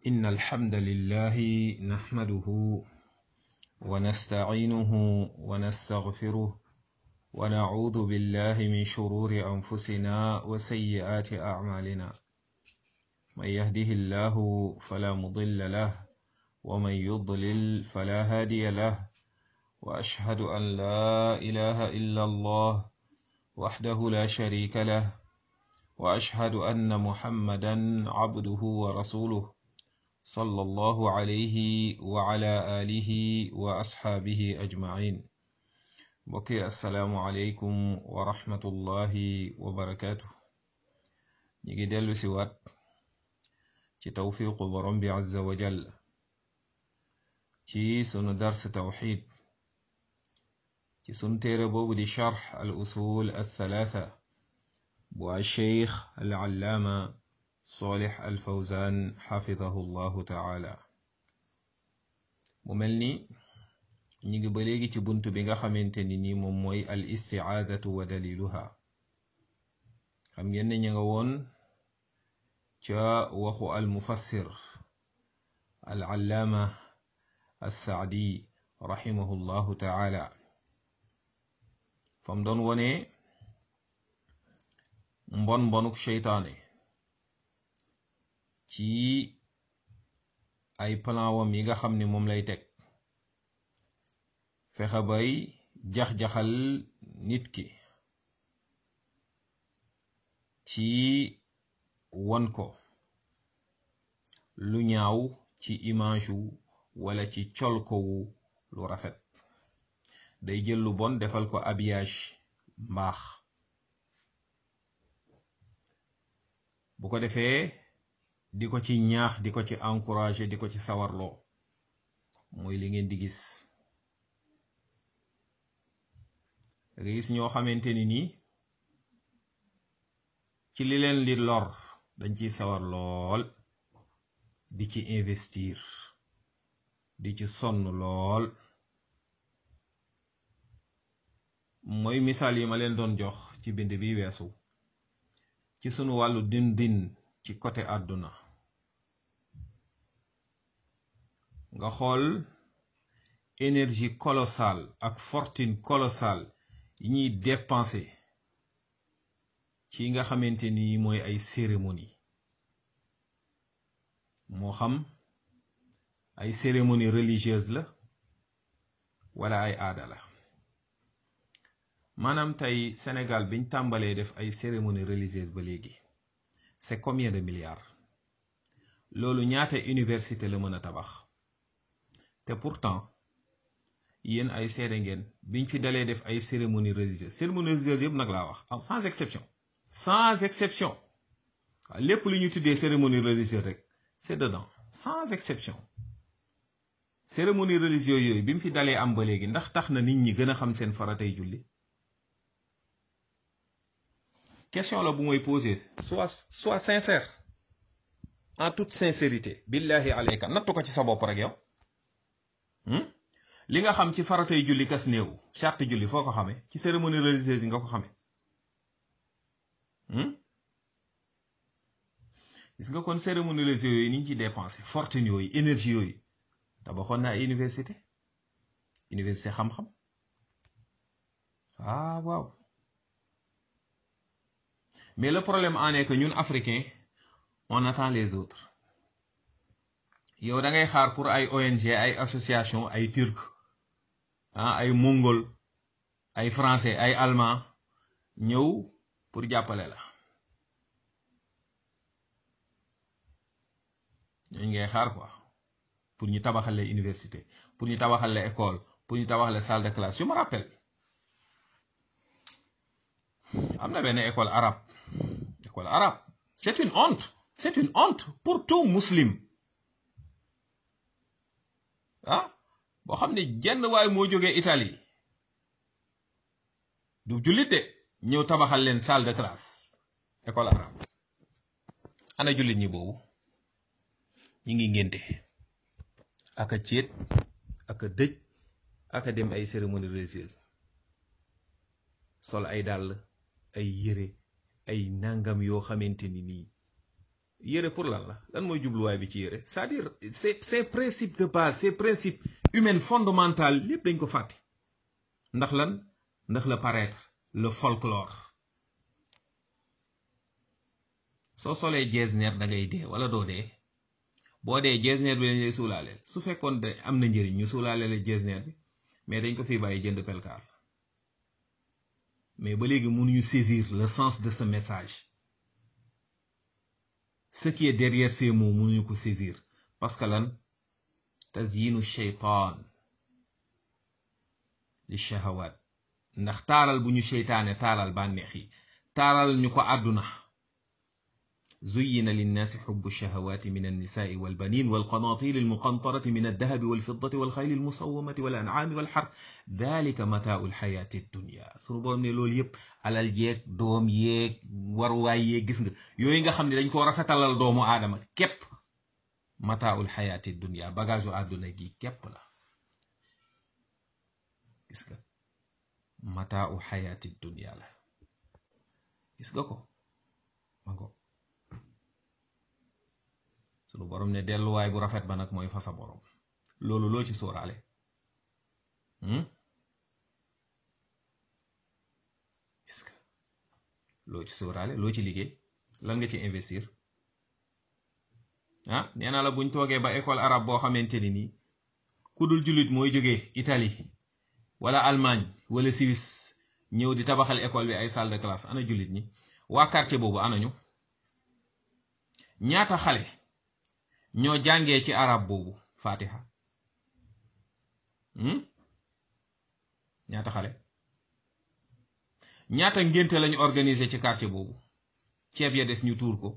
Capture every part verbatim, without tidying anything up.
إن الحمد لله نحمده ونستعينه ونستغفره ونعوذ بالله من شرور أنفسنا وسيئات أعمالنا من يهده الله فلا مضل له ومن يضلل فلا هادي له وأشهد أن لا إله إلا الله وحده لا شريك له وأشهد أن محمدا عبده ورسوله صلى الله عليه وعلى آله وأصحابه أجمعين. بقي السلام عليكم ورحمة الله وبركاته. نيجي دلو سوات ci tawfiqu borom bi azza wa jall ci sunu dars tawxid ci sunu téere boobu di charx al usul al thalatha bu al cheikh al allaama salih al fawzan xafidahu llahu taala. mu mel ni ñi ngi ba léegi ci bunt bi nga xamante ni ni moom mooy al istiaadatu wa daliluha. xam ngeen ne ñi nga woon ca waxu al mufassir al allaama as-saadi raximahu llahu taala fam doon wone mbon mbonuk seytaane ci ay plan wam yi nga xam ni moom lay teg fexe bay jax-jaxal nit ki ci won ko lu ñaaw ci image wu wala ci col ko wu lu rafet. day jël lu bon defal ko habillage mbaax, bu ko defee di ko ci ñaax di ko ci encourager di ko ci sawarloo. mooy li ngeen di gis da nga gis ñoo xamante ni nii ci li leen di lor dañ ciy sawar lool di ci investir di ci sonn lool. mooy misaal yi ma leen doon jox ci bind bi weesu ci sunu wàllu dindin ci côté àdduna. nga xool énergie colossale ak fortune colossale yi ñuy dépenser ci nga xamante ni mooy ay cérémonie, moo xam ay cérémonie religieuse la wala ay aada la. maanaam tey Sénégal biñ tàmbalee def ay cérémonie religieuse ba léegi c'est combien de milliards? loolu ñaata université la mën a tabax? te pourtant yéen ay seede ngeen biñ fi dalee def ay cérémonie religieuse cérémonie religieuse yëpp nag laa wax sans exception sans exception lépp lu ñu tuddee cérémonie religieuse rek c'est dedans sans exception. cérémonie religieuse yooyu bi mu fi dalee am ba léegi ndax tax na nit ñi gën a xam seen faratay julli? question la bu mooy poser, soit soit sincère, en toute sincérité, billahi alayka nattu ko ci sa bopp rek yow. li nga xam ci faratay julli kas néew charte julli foo ko xamee? ci cérémonie religieuse yi nga ko xamee. gis nga kon cérémonie religieuse yooyu ni ñu ci dépensé fortune yooyu énergie yooyu tabaxoon na ay université université xam-xam. ah waaw. mais le problème en est que ñun africains on attend les autres. yow da ngay xaar pour ay O N G ay association ay turc ah ay mongol ay français ay allemand ñëw pour jàppale la. ñooñu ngay xaar quoi pour ñu tabaxal la université, pour ñu tabaxal la école, pour ñu tabaxal la salle de classe. je me rappelle am na benn école arabe école arabe c'est une honte c'est une honte pour tout muslim ah boo xam ne jenn waay moo jógee Italie du jullit de ñëw tabaxal leen salle de classe école arabe. ana jullit ñi boobu ñi ngi ngénte aka céet aka dëj aka dem ay cérémonie religieuse, sol ay dàll ay yére ay nangam yoo xamante ni nii yére pour lan la lan mooy jubluwaay bi ci yére c'est-à-dire c'est c'est principe de base c'est principe humain fondamental lépp dañ ko fàtte ndax lan ndax le paraître le folklore soo solee jeesneer da ngay dee wala doo dee boo dee jeesneer bi lañ lay suulaaleel su fekkoon de am na njëriñ ñu suulaaleel jeesneer bi mais dañ ko fi bàyyi jënd pelkaar mais ba léegi mënuñu saisir le sens de ce message ce qui est derrière ces mots mënuñu ko saisir parce que lan tazyinu shaytaan li shahawat ndax taaral bu ñu seytaane taaral bànneex yi taaral ñu ko àdduna زين للناس حب الشهوات من النساء والبنين والقناطير المقنطرة من الذهب والفضة والخيل المصومة والأنعام والحرث ذلك متاع الحياة الدنيا sunu borom ne loolu yëpp alal jeeg doom yeeg waruwaay yeeg gis nga yooyu nga xam ne dañ ko rafetalal doomu aadama képp mataaul xayaati dunya bagage u àdduna gi képp la gis nga mataaul xayaati dunya la gis nga ko ma ko sunu borom ne delluwaay bu rafet ba nag mooy fa sa borom loolu loo ci sóoraale gis nga loo ci sóoraale loo ci liggéey lan nga ci investir ah nee naa la buñ toogee ba école arabe boo xamante ni nii ku dul jullit mooy jógee Italie wala Allemagne wala Suisse ñëw di tabaxal école bi ay salle de classe ana jullit ñi waa quartier boobu anañu ñaata xale ñoo jàngee ci arab boobu fatiha ñaata xale ñaata ngénte lañu organiser ci quartier boobu ceeb ya des ñu tuur ko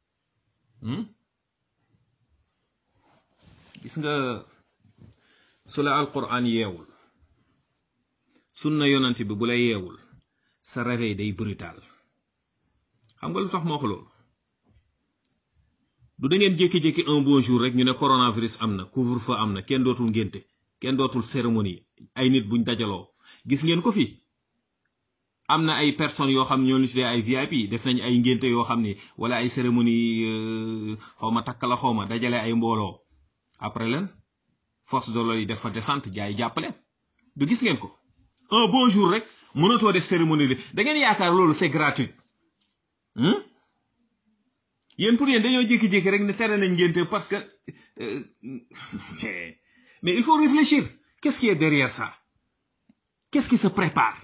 gis nga su la alquran yeewul sunna yonent bi bu la yeewul sa réveil day brutal xam nga lu tax ma wax loolu du da ngeen jékki-jékki un bon jour rek ñu ne coronavirus am na couvre-feu am na kenn dootul ngénte kenn dootul cérémonie ay nit buñ dajaloo gis ngeen ko fi am na ay personnes yoo xam ñoo ñu tuddee ay V I P def nañ ay ngénte yoo xam ni wala ay cérémonie xaw ma takk la xaw ma dajale ay mbooloo après leen force de l'ordre yi def fa descente jaay jàppale du gis ngeen ko un bon jour rek mënatoo def cérémonie li da ngeen yaakaar loolu c'est gratuit yéen pour yéen dañoo jékki-jékki rek ne tere nañ ngénte parce que euh, mais il faut réfléchir qu'est-ce qui est derrière ça qu'est-ce qui se prépare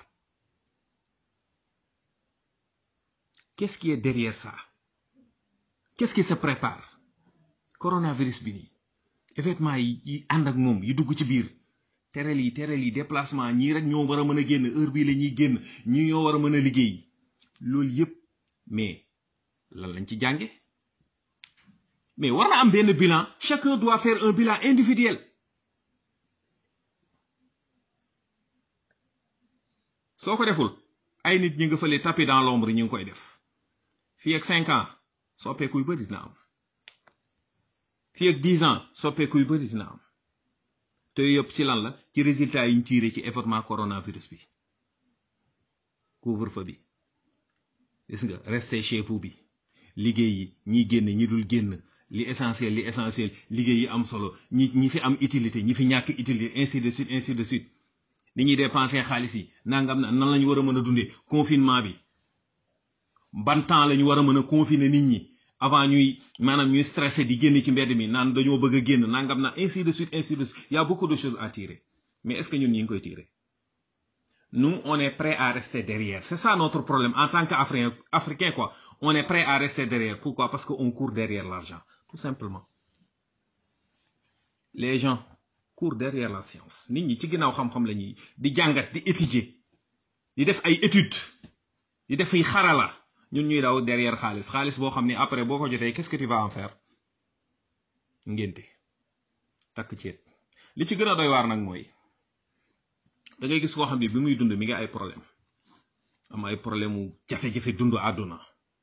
qu'est-ce qui est derrière ça qu'est-ce qui se prépare coronavirus bi nii événement yi yi ànd ak moom yi dugg ci biir tereel yi tereel yi déplacement ñii rek ñoo war a mën a génn heure bii la ñuy génn ñii ñoo war a mën a liggéey loolu yépp mais lan lañ ci jànge mais war na am benn bilan chacun doit faire un bilan individuel soo ko deful ay nit ñi nga fële tapis dans l'ombre ñu ngi koy def fii ak cinq ans soppeeku yu bëri dina am fii ak dix ans soppeeku yu bëri dina am te yëpp ci lan la ci résultat yi ñu tiré ci événement coronavirus bi couvre-feu bi gis nga restez chez vous bi liggéey yi ñi génn ñi dul génn li essentiel li essentiel liggéey yi am solo ñi ñi fi am utilité ñi fi ñàkk utilité ainsi de suite ainsi de suite ni ñuy dépenser xaalis yi nangam na nan lañu war a mën a dundee confinement bi ban temps lañu war a mën a confiner nit ñi avant ñuy maanaam ñuy stressé di génn ci mbedd mi naan dañoo bëgg a génn nangam na ainsi de suite ainsi de suite il y a beaucoup de choses à tirer mais est-ce que ñun ñi ngi koy tirer nous on est prêt à rester derrière c'est ça notre problème en tant qu'Africain africain quoi on est prêt à rester derrière pourquoi parce que on court derrière l'argent tout simplement les gens courent derrière la science nit ñi ci ginnaaw xam-xam la ñuy di jàngat di étudier di def ay études di def ay xarala ñun ñuy daw derrière xaalis xaalis boo xam ne après boo ko jotee qu'est-ce que tu vas en faire ngénte takk ceet li ci gën a doy waar nag mooy da ngay gis koo xam ne bi muy dund mi ngi ay problème am ay problème mu jafe-jafe dund àdduna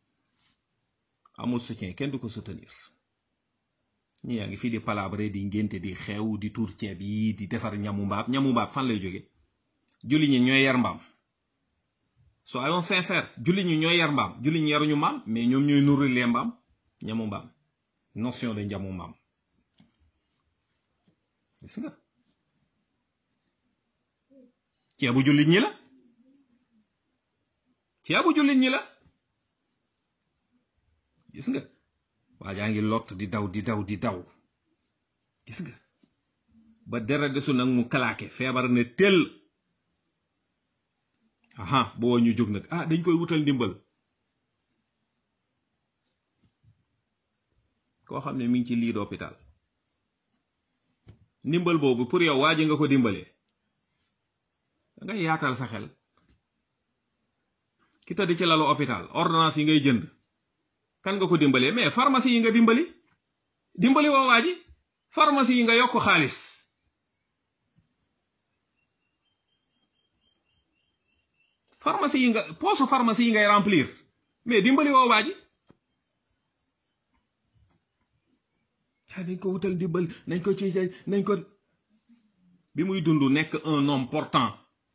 amul soutien kenn du ko soutenir ñi yaa ngi fii di palabre di ngénte di xew di tuur ceeb yi di defar ñamu mbaam ñamu mbaam fan lay jóge julli ñi ñooy yar mbaam soyons sincères julli ñi ñooy yar mbaam julli ñi yaruñu mbaam mais ñoom ñooy nourrir les mbaam ñamu mbaam notion de njamu mbaam gis nga ceebu jullit ñi la ceebu jullit ñi la gis nga waa jaa ngi lott di daw di daw di daw gis nga ba dara desu nag mu kalaake feebar ne tel aha boo ñu jóg nag ah dañ koy wutal ndimbal koo xam ne mi ngi ci lii d'hôpital ndimbal boobu pour yow waa ji nga ko dimbalee da ngay yaatal sa xel ki tëdd ci lalu hôpital ordonnance yi ngay jënd kan nga ko dimbalee mais pharmacie yi nga dimbali dimbali woo waa ji pharmacie yi nga yokk xaalis pharmacie yi nga poche pharmacie yi ngay remplir mais dimbali woo waa ji nañ ko wutal dimbal nañ ko ci nañ ko bi muy dund nekk un homme portant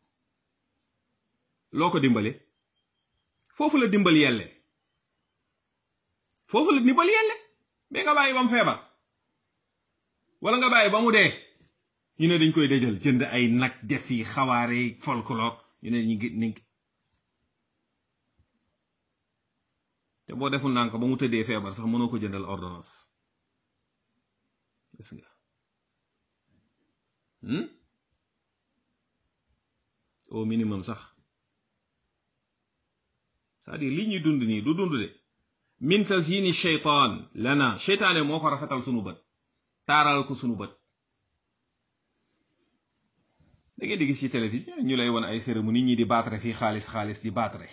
loo ko dimbale foofu la dimbal yelle foofu la dimbal yelle mais nga bàyyi ba mu feebar wala nga bàyyi ba mu dee ñu ne dañ koy dëjal jënd ay nag def yi xawaare folklore ñu ne ñu ngi te boo deful nànk ba mu tëddee feebar sax mënoo ko jëndal ordonnance gis nga au minimum sax c'est-à-dire li ñuy dund nii du dund de min tazyini shaytaan lana sheytaane moo ko rafetal sunu bët taaral ko sunu bët da ngeen di gis ci télévision ñu lay won ay cérémonie ñi di battre fii xaalis xaalis di battre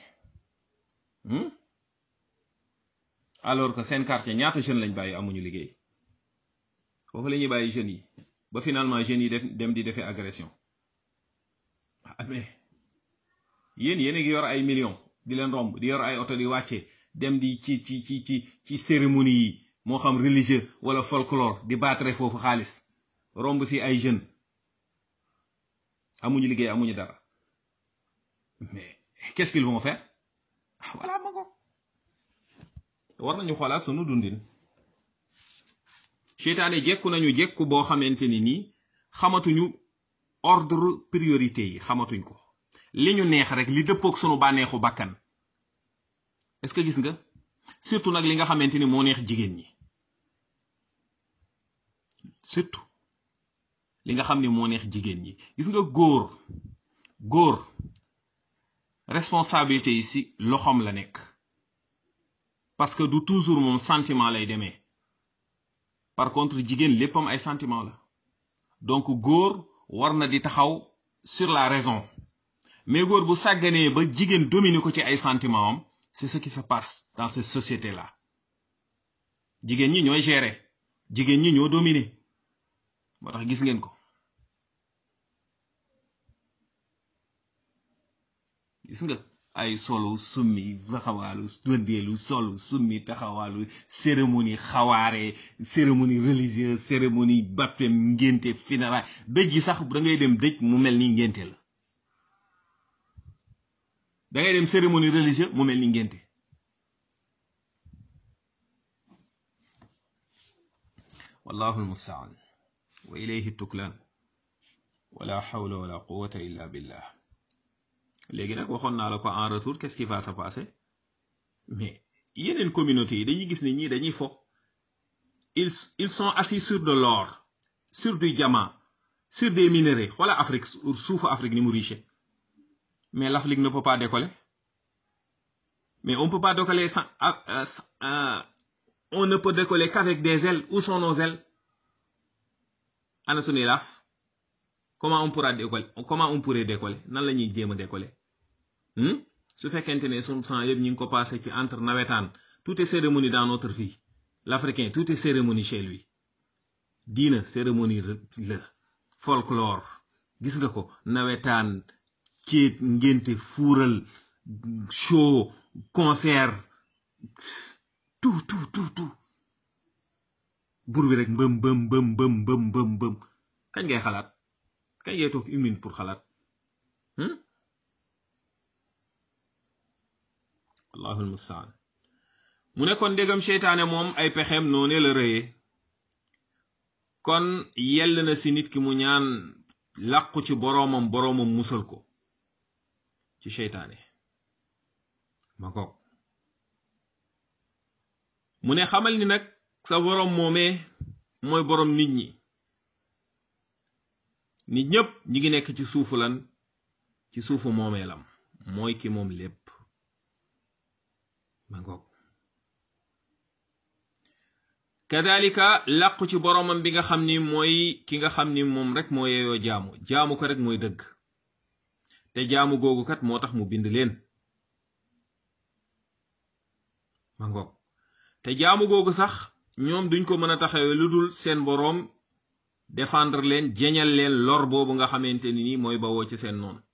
alors que seen quartier ñaata jeune lañ bàyyi amuñu liggéey foofu la ñuy bàyyi jeunes yi ba finalement jeunes yi def dem di defee agression ah mais yéen yéen a ngi yor ay millions di leen romb di yor ay oto di wàcce dem di ci ci ci ci ci cérémonie yi moo xam religieux wala folklore di battre foofu xaalis romb fi ay jeunes amuñu liggéey amuñu dara mais qu'est-ce qu'ils vont faire voilà ma ko war nañu xoolaat sunu dundin seytaane jekku nañu jekku boo xamante ni nii xamatuñu ordre priorité yi xamatuñ ko li ñu neex rek li dëppook sunu bànneexu bakkan est-ce que gis nga surtout nag li nga xamante ni moo neex jigéen ñi surtout li nga xam ni moo neex jigéen ñi gis nga góor góor responsabilité yi ci loxoom la nekk parce que du toujours moom sentiment lay demee par contre jigéen léppam ay sentiment la donc góor war na di taxaw sur la raison mais góor bu sàgganee ba jigéen domine ko ci ay sentiment am c'est ce qui se passe dans cette société là jigéen ñi ñooy gérer jigéen ñi ñoo dominer moo tax gis ngeen ko gis nga ay solo summi taxawaalu wëndeelu solo summi taxawaalu cérémonie xawaare cérémonie religieuse cérémonie baptême ngénte funérailles dëj yi sax da ngay dem dëj mu mel ni ngénte la da ngay dem cérémonie religieuse mu mel ni ngénte wallahu almustaan wa ilayhi tuklan wala hawla wala quwwata illa billah léegi nag waxoon naa la ko en retour qu'est-ce qui va se passer mais yeneen communauté yi dañuy gis ne ñii dañuy fo ils ils sont assis sur de l'or sur du diamant sur des minerais voilà Afrique suufu Afrique ni mu riche mais l'Afrique ne peut pas décoller mais on peut pas décoller sans euh, euh, on ne peut décoller qu'avec des ailes. Où sont nos ailes? ana suñuy laaf comment on pourra décoller comment on pourrait décoller nan la ñuy jéem a décoller su fekkente ne suñu sang yëpp ñu ngi ko passé ci entre nawetaan tout est cérémonie dans notre vie l'Africain tout est cérémonie chez lui diina cérémonie la folklore gis nga ko nawetaan céet ngénte fuural show concert tout tout tout tout bur bi rek mbëm mbëm mbëm mbëm mbëm mbëm mbëm kañ ngay xalaat kañ ngay toog une minute pour xalaat allahul mustaan mu ne kon ndegam seytaane moom ay pexeem noone la rëyee kon yell na si nit ki mu ñaan làqu ci boroomam boroomam musal ko ci seytaane ma ko mu ne xamal ni nag sa boroom moomee mooy boroom nit ñi nit ñépp ñi ngi nekk ci suufu lan ci suufu moomeelam mooy ki moom lépp ma ngoog kadalika làqu ci boroomam bi nga xam ni mooy ki nga xam ni moom rek moo yeyoo jaamu jaamu ko rek mooy dëgg te jaamu googu kat moo tax mu bind leen ma ngoog te jaamu googu sax ñoom duñ ko mën a taxawee lu dul seen boroom défendre leen jeñal leen lor boobu nga xamante ni nii mooy bawoo ci seen noon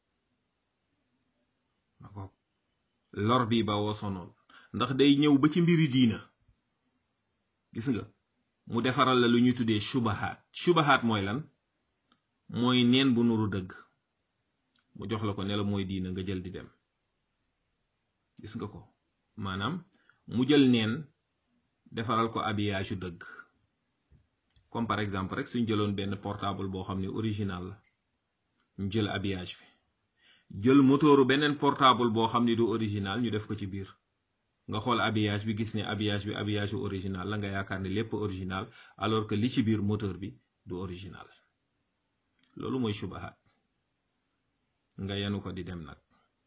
ma ngoog lor bi bawoo sa noon ndax day ñëw ba ci mbiri diina gis nga mu defaral la lu ñuy tuddee shubahaat shubahaat mooy lan mooy neen bu nuru dëgg mu jox la ko ne la mooy diina nga jël di dem gis nga ko maanaam mu jël neen defaral ko habillage yu dëgg comme par exemple rek suñ jëloon benn portable boo xam ne original la ñu jël habillage bi jël motooru beneen portable boo xam ne du original ñu def ko ci biir nga xool habillage bi gis ne habillage bi habillage yu original la nga yaakaar ne lépp original alors que li ci biir moteur bi du original loolu mooy shubahat nga yanu ko di dem nag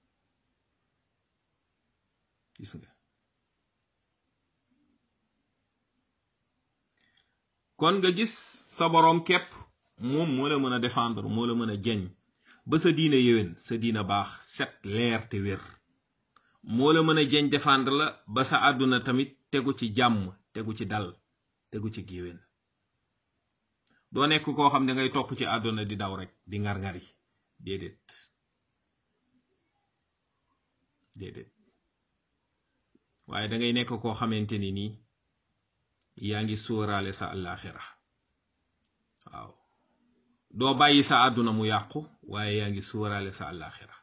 gis nga kon nga gis sa boroom képp moom moo la mën a défendre moo la mën a jeñ ba sa diina yéwén sa diina baax set leer te wér moo la mën a jeñ défendre la ba sa àdduna tamit tegu ci jàmm tegu ci dal tegu ci yéwén doo nekk koo xam ne ngay topp ci àdduna di daw rek di ngar-ngari déedéet déedéet waaye da ngay nekk koo xamante ni nii yaa ngi sóoraale sa àllaaxira waaw doo bàyyi sa àdduna mu yàqu waaye yaa ngi sóoraale sa àllaaxira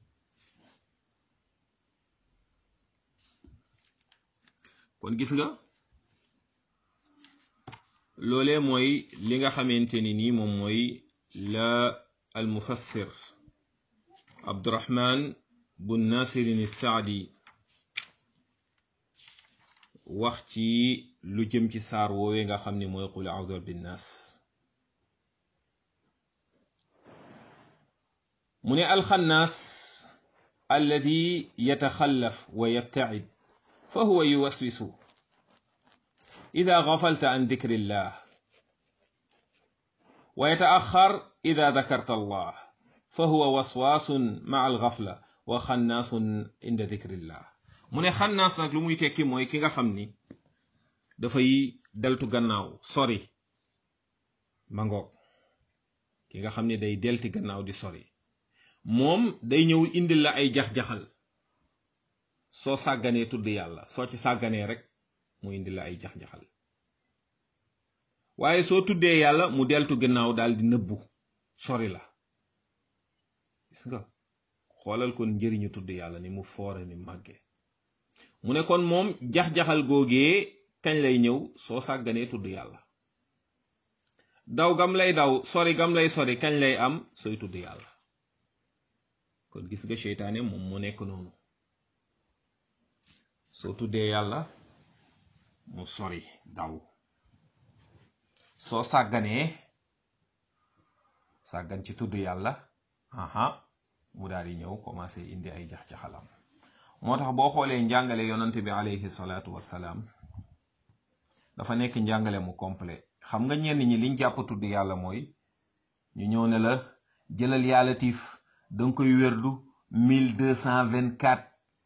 kon gis nga loolee mooy li nga xamante ni nii moom mooy la al mufassir Abdurahman bun Nasirin Saadi wax ci lu jëm ci saar woowee nga xam ni mooy qul a'udhu bin nas mu ne alxannaas alladi yataxallaf wa yabta'id fa huwa yuwaswisu ida gafalta an dikri llah wa yata'axxar ida dakarta allah fa huwa waswasun ma'a alxafla wa xannaasun inda dikri llah mu ne xannaas nag lu muy tekki mooy ki nga xam ni dafay deltu gannaaw sori ma ngoog ki nga xam ni day delti gannaaw di sori moom day ñëw indil la ay jax-jaxal soo sàgganee tudd yàlla soo ci sàgganee rek mu indil la ay jax-jaxal waaye soo tuddee yàlla mu deltu gannaaw daal di nëbbu sori la gis nga xoolal kon njëriñu tudd yàlla ni mu foore ni màgge mu ne kon moom jax-jaxal googee kañ lay ñëw soo sàgganee tudd yàlla daw gam lay daw sori gam lay sori kañ lay am sooy tudd yàlla kon gis nga seytaane moom mu nekk noonu soo tuddee yàlla mu sori daw soo sàgganee sàggan ci tudd yàlla aha mu daal di ñëw commencé indi ay jax-jaxalam moo tax boo xoolee njàngale yonante bi alayhi salaatu wassalaam dafa nekk njàngale mu complet xam nga ñenn ñi liñ jàpp tudd yàlla mooy ñu ñëw ne la jëlal yaa latif danga koy wérdu mille deux cent vingt-quatre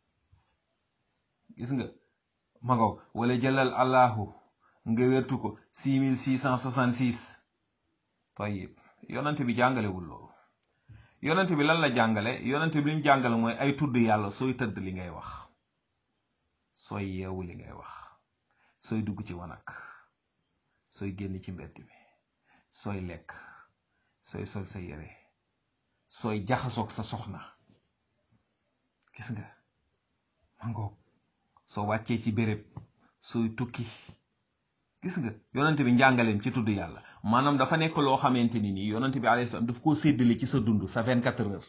gis nga magaw wala jëlal allahu nga wértu ko six mille six cent soixante-six tayib yonante bi jàngalewul loolu yonante bi lan la jàngale yonante bi li mu jàngale mooy ay tudd yàlla sooy tëdd li ngay wax sooy yeewu li ngay wax sooy dugg ci wanak sooy génn ci mbedd bi sooy lekk sooy sol sa yére sooy jaxasoog sa soxna gis nga mangoog soo wàccee ci béréb sooy tukki. gis nga yonent bi njàngaleem ci tudd yàlla maanaam dafa nekk loo xamante ni nii yonent bi alayhi salaam daf koo séddale ci sa dund sa vingt-quatre heures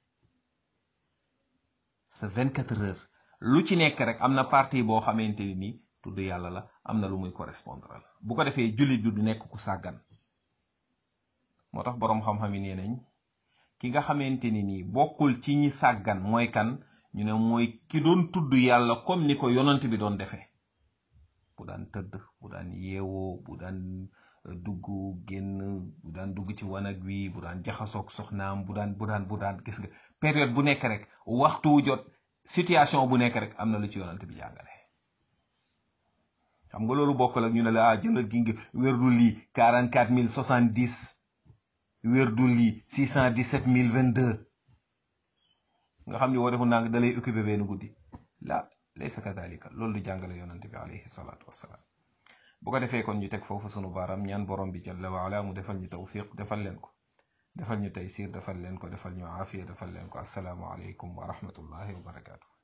sa vingt-quatre heures lu ci nekk rek am na partie boo xamante ni nii tudd yàlla la am na lu muy correspondre bu ko defee jullit bi du nekk ku sàggan. moo tax boroom xam-xam yi nee nañ ki nga xamante ni nii bokkul ci ñi sàggan mooy kan ñu ne mooy ki doon tudd yàlla comme ni ko yonent bi doon defee bu daan tëdd bu daan yeewoo bu daan dugg génn bu daan dugg ci wanag wi bu daan jaxasoog soxnaam bu daan bu daan bu daan gis nga période bu nekk rek waxtu wu jot situation bu nekk rek am na lu ci yonent bi jàngale. xam nga loolu bokkul ak ñu ne la ah jëlal gi nga wérdu lii quarante-quatre mille soixante-dix wérdu lii six cent dix-sept mille vingt-deux nga xam ni woo defu nang da lay occupé benn guddi la laysa kadalika loolu du jàngale yonent bi alayhi salaatu wassalaam. bu ko defee kon ñu teg foofu sunu baaram ñaan borom bi jalla wa ala mu defal ñu tawfiq defal leen ko defal ñu taysir defal leen ko defal ñu aafiya defal leen ko assalaamu aleykum wa rahmatullahi wa barakaatu.